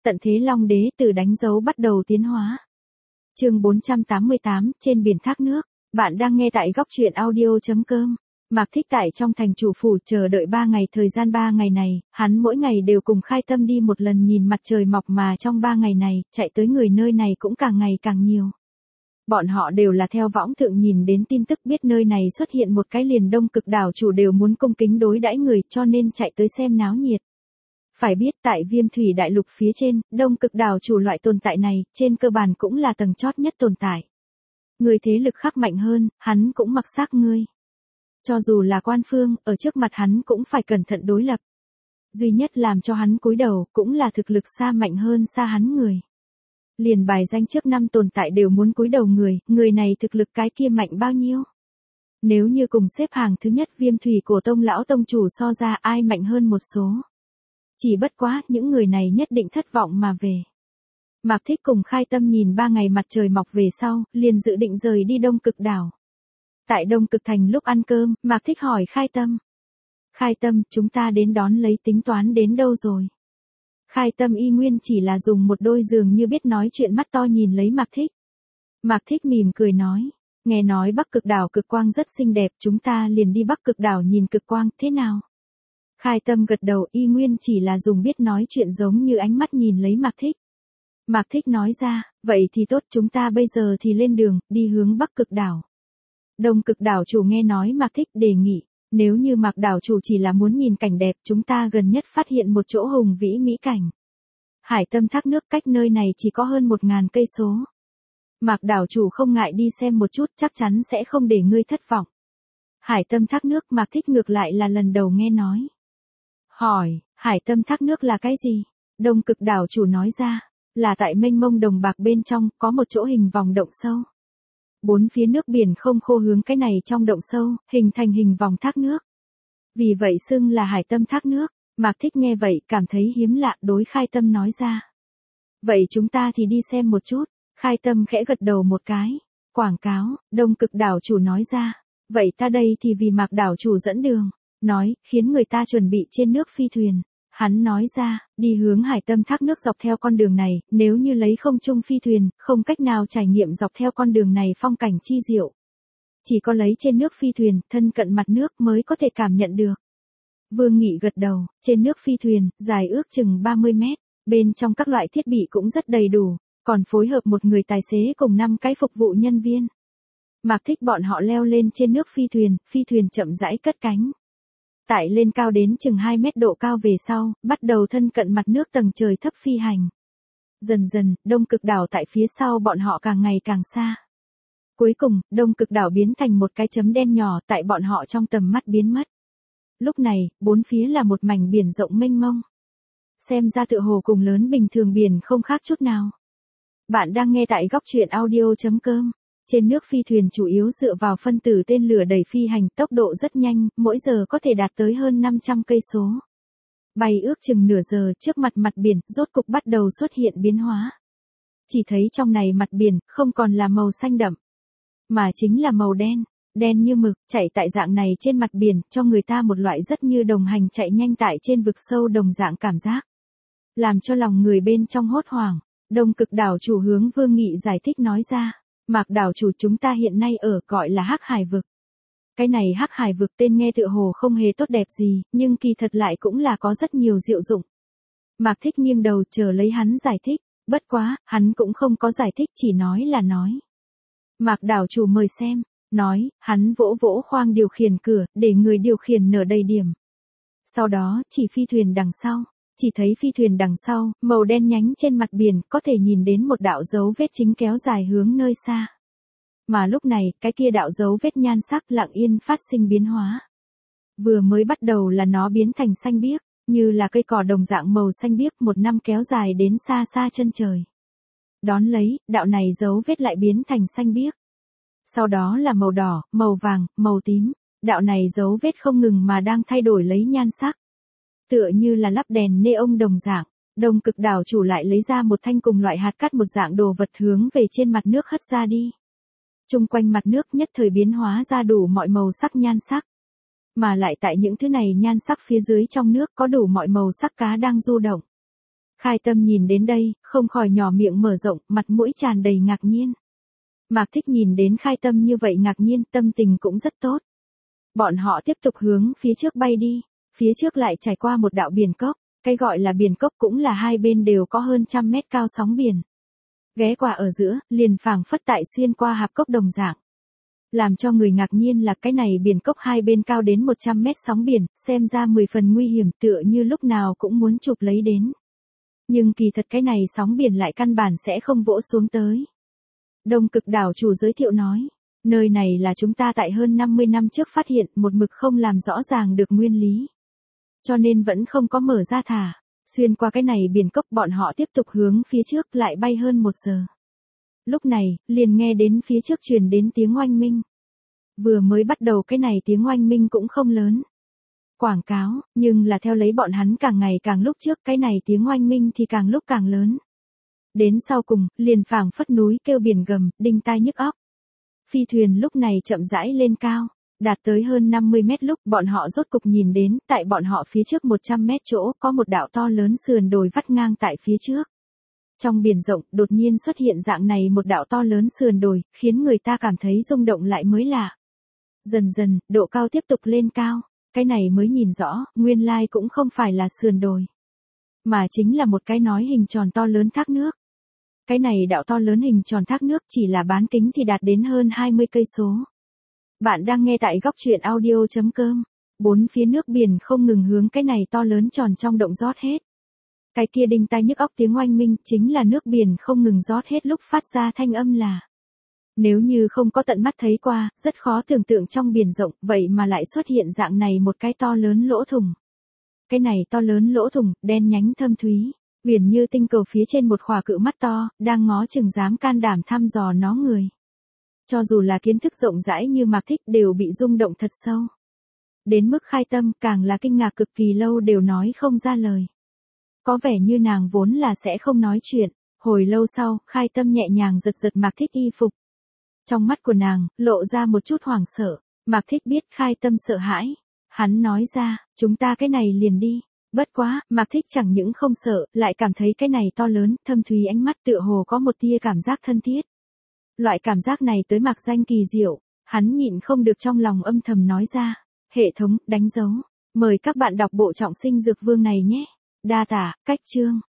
Tận thế Long Đế từ đánh dấu bắt đầu tiến hóa. Chương 488, trên biển thác nước. Bạn đang nghe tại góc truyện audio.com. Mạc Thích tại trong thành chủ phủ chờ đợi 3 ngày. Thời gian 3 ngày này, hắn mỗi ngày đều cùng Khai Tâm đi một lần nhìn mặt trời mọc, mà trong 3 ngày này, chạy tới người nơi này cũng càng ngày càng nhiều. Bọn họ đều là theo võng thượng nhìn đến tin tức biết nơi này xuất hiện một cái liền Đông Cực đảo chủ đều muốn cung kính đối đãi người, cho nên chạy tới xem náo nhiệt. Phải biết tại Viêm Thủy Đại Lục phía trên, Đông Cực đảo chủ loại tồn tại này, trên cơ bản cũng là tầng chót nhất tồn tại. Người thế lực khác mạnh hơn, hắn cũng mặc xác ngươi. Cho dù là quan phương, ở trước mặt hắn cũng phải cẩn thận đối lập. Duy nhất làm cho hắn cúi đầu, cũng là thực lực xa mạnh hơn xa hắn người. Liền bài danh trước 5 tồn tại đều muốn cúi đầu người này thực lực cái kia mạnh bao nhiêu? Nếu như cùng xếp hàng thứ nhất Viêm Thủy Cổ Tông lão tông chủ so ra, ai mạnh hơn một số? Chỉ bất quá, những người này nhất định thất vọng mà về. Mạc Thích cùng Khai Tâm nhìn 3 ngày mặt trời mọc về sau, liền dự định rời đi Đông Cực đảo. Tại Đông Cực thành lúc ăn cơm, Mạc Thích hỏi Khai Tâm. Khai Tâm, chúng ta đến đón lấy tính toán đến đâu rồi? Khai Tâm y nguyên chỉ là dùng một đôi dường như biết nói chuyện mắt to nhìn lấy Mạc Thích. Mạc Thích mỉm cười nói, nghe nói Bắc Cực đảo cực quang rất xinh đẹp, chúng ta liền đi Bắc Cực đảo nhìn cực quang, thế nào? Khai Tâm gật đầu, y nguyên chỉ là dùng biết nói chuyện giống như ánh mắt nhìn lấy Mạc Thích. Mạc Thích nói ra, vậy thì tốt, chúng ta bây giờ thì lên đường, đi hướng Bắc Cực đảo. Đông Cực đảo chủ nghe nói Mạc Thích đề nghị, nếu như Mạc đảo chủ chỉ là muốn nhìn cảnh đẹp, chúng ta gần nhất phát hiện một chỗ hùng vĩ mỹ cảnh. Hải Tâm thác nước cách nơi này chỉ có hơn 1000 cây số. Mạc đảo chủ không ngại đi xem một chút, chắc chắn sẽ không để ngươi thất vọng. Hải Tâm thác nước, Mạc Thích ngược lại là lần đầu nghe nói. Hỏi, Hải Tâm thác nước là cái gì? Đông Cực đảo chủ nói ra, là tại mênh mông đồng bạc bên trong, có một chỗ hình vòng động sâu. 4 phía nước biển không khô hướng cái này trong động sâu, hình thành hình vòng thác nước. Vì vậy xưng là Hải Tâm thác nước. Mạc Thích nghe vậy, cảm thấy hiếm lạ, đối Khai Tâm nói ra. Vậy chúng ta thì đi xem một chút. Khai Tâm khẽ gật đầu một cái. Quảng cáo, Đông Cực đảo chủ nói ra. Vậy ta đây thì vì Mạc đảo chủ dẫn đường. Nói, khiến người ta chuẩn bị trên nước phi thuyền. Hắn nói ra, đi hướng Hải Tâm thác nước dọc theo con đường này, nếu như lấy không trung phi thuyền, không cách nào trải nghiệm dọc theo con đường này phong cảnh chi diệu. Chỉ có lấy trên nước phi thuyền, thân cận mặt nước mới có thể cảm nhận được. Vương Nghị gật đầu, trên nước phi thuyền, dài ước chừng 30 mét, bên trong các loại thiết bị cũng rất đầy đủ, còn phối hợp một người tài xế cùng 5 cái phục vụ nhân viên. Mạc Thích bọn họ leo lên trên nước phi thuyền chậm rãi cất cánh. Tại lên cao đến chừng 2 mét độ cao về sau, bắt đầu thân cận mặt nước tầng trời thấp phi hành. Dần dần, Đông Cực đảo tại phía sau bọn họ càng ngày càng xa. Cuối cùng, Đông Cực đảo biến thành một cái chấm đen nhỏ tại bọn họ trong tầm mắt biến mất. Lúc này, 4 phía là một mảnh biển rộng mênh mông. Xem ra tựa hồ cùng lớn bình thường biển không khác chút nào. Bạn đang nghe tại góc truyện audio.com. Trên nước phi thuyền chủ yếu dựa vào phân tử tên lửa đẩy phi hành, tốc độ rất nhanh, mỗi giờ có thể đạt tới hơn 500 cây số. Bay ước chừng nửa giờ, trước mặt biển, rốt cục bắt đầu xuất hiện biến hóa. Chỉ thấy trong này mặt biển, không còn là màu xanh đậm, mà chính là màu đen, đen như mực, chạy tại dạng này trên mặt biển, cho người ta một loại rất như đồng hành chạy nhanh tại trên vực sâu đồng dạng cảm giác. Làm cho lòng người bên trong hốt hoảng. Đông Cực đảo chủ hướng Vương Nghị giải thích nói ra. Mạc đảo chủ, chúng ta hiện nay ở gọi là Hắc Hải vực. Cái này Hắc Hải vực tên nghe tựa hồ không hề tốt đẹp gì, nhưng kỳ thật lại cũng là có rất nhiều diệu dụng. Mạc Thích nghiêng đầu chờ lấy hắn giải thích, bất quá, hắn cũng không có giải thích, chỉ nói là nói. Mạc đảo chủ mời xem, nói, hắn vỗ vỗ khoang điều khiển cửa, để người điều khiển nở đầy điểm. Sau đó, chỉ phi thuyền đằng sau. Chỉ thấy phi thuyền đằng sau, màu đen nhánh trên mặt biển, có thể nhìn đến một đạo dấu vết chính kéo dài hướng nơi xa. Mà lúc này, cái kia đạo dấu vết nhan sắc lặng yên phát sinh biến hóa. Vừa mới bắt đầu là nó biến thành xanh biếc, như là cây cỏ đồng dạng màu xanh biếc, một năm kéo dài đến xa xa chân trời. Đón lấy, đạo này dấu vết lại biến thành xanh biếc. Sau đó là màu đỏ, màu vàng, màu tím, đạo này dấu vết không ngừng mà đang thay đổi lấy nhan sắc. Tựa như là lắp đèn neon đồng dạng, Đông Cực đảo chủ lại lấy ra một thanh cùng loại hạt cát một dạng đồ vật hướng về trên mặt nước hất ra đi. Trung quanh mặt nước nhất thời biến hóa ra đủ mọi màu sắc nhan sắc. Mà lại tại những thứ này nhan sắc phía dưới trong nước có đủ mọi màu sắc cá đang du động. Khai Tâm nhìn đến đây, không khỏi nhỏ miệng mở rộng, mặt mũi tràn đầy ngạc nhiên. Mạc Thích nhìn đến Khai Tâm như vậy ngạc nhiên, tâm tình cũng rất tốt. Bọn họ tiếp tục hướng phía trước bay đi, phía trước lại trải qua một đạo biển cốc, cái gọi là biển cốc cũng là hai bên đều có hơn 100 mét cao sóng biển. Ghé qua ở giữa, liền phảng phất tại xuyên qua hạp cốc đồng dạng. Làm cho người ngạc nhiên là cái này biển cốc hai bên cao đến 100 mét sóng biển, xem ra 10 phần nguy hiểm tựa như lúc nào cũng muốn chụp lấy đến. Nhưng kỳ thật cái này sóng biển lại căn bản sẽ không vỗ xuống tới. Đông Cực đảo chủ giới thiệu nói, nơi này là chúng ta tại hơn 50 năm trước phát hiện, một mực không làm rõ ràng được nguyên lý. Cho nên vẫn không có mở ra thả. Xuyên qua cái này biển cốc bọn họ tiếp tục hướng phía trước lại bay hơn 1 giờ. Lúc này, liền nghe đến phía trước truyền đến tiếng oanh minh. Vừa mới bắt đầu cái này tiếng oanh minh cũng không lớn. Quảng cáo, nhưng là theo lấy bọn hắn càng ngày càng lúc trước cái này tiếng oanh minh thì càng lúc càng lớn. Đến sau cùng, liền phảng phất núi kêu biển gầm, đinh tai nhức óc. Phi thuyền lúc này chậm rãi lên cao, đạt tới hơn 50 mét lúc bọn họ rốt cục nhìn đến, tại bọn họ phía trước 100 mét chỗ có một đạo to lớn sườn đồi vắt ngang tại phía trước. Trong biển rộng, đột nhiên xuất hiện dạng này một đạo to lớn sườn đồi, khiến người ta cảm thấy rung động lại mới lạ. Dần dần, độ cao tiếp tục lên cao, cái này mới nhìn rõ, nguyên lai cũng không phải là sườn đồi, mà chính là một cái nói hình tròn to lớn thác nước. Cái này đạo to lớn hình tròn thác nước chỉ là bán kính thì đạt đến hơn 20 cây số. Bạn đang nghe tại góc truyện audio.com. Bốn phía nước biển không ngừng hướng cái này to lớn tròn trong động rót hết. Cái kia đinh tai nhức óc tiếng oanh minh chính là nước biển không ngừng rót hết lúc phát ra thanh âm là. Nếu như không có tận mắt thấy qua, rất khó tưởng tượng trong biển rộng, vậy mà lại xuất hiện dạng này một cái to lớn lỗ thủng. Cái này to lớn lỗ thủng, đen nhánh thâm thúy, huyền như tinh cầu phía trên một khỏa cự mắt to, đang ngó chừng dám can đảm thăm dò nó người. Cho dù là kiến thức rộng rãi như Mạc Thích đều bị rung động thật sâu. Đến mức Khai Tâm càng là kinh ngạc cực kỳ lâu đều nói không ra lời. Có vẻ như nàng vốn là sẽ không nói chuyện, hồi lâu sau, Khai Tâm nhẹ nhàng giật giật Mạc Thích y phục. Trong mắt của nàng, lộ ra một chút hoảng sợ, Mạc Thích biết Khai Tâm sợ hãi. Hắn nói ra, chúng ta cái này liền đi. Bất quá, Mạc Thích chẳng những không sợ, lại cảm thấy cái này to lớn, thâm thúy ánh mắt tựa hồ có một tia cảm giác thân thiết. Loại cảm giác này tới Mạc Danh kỳ diệu, hắn nhịn không được trong lòng âm thầm nói ra. Hệ thống, đánh dấu. Mời các bạn đọc bộ Trọng Sinh Dược Vương này nhé. Đa tả, cách chương.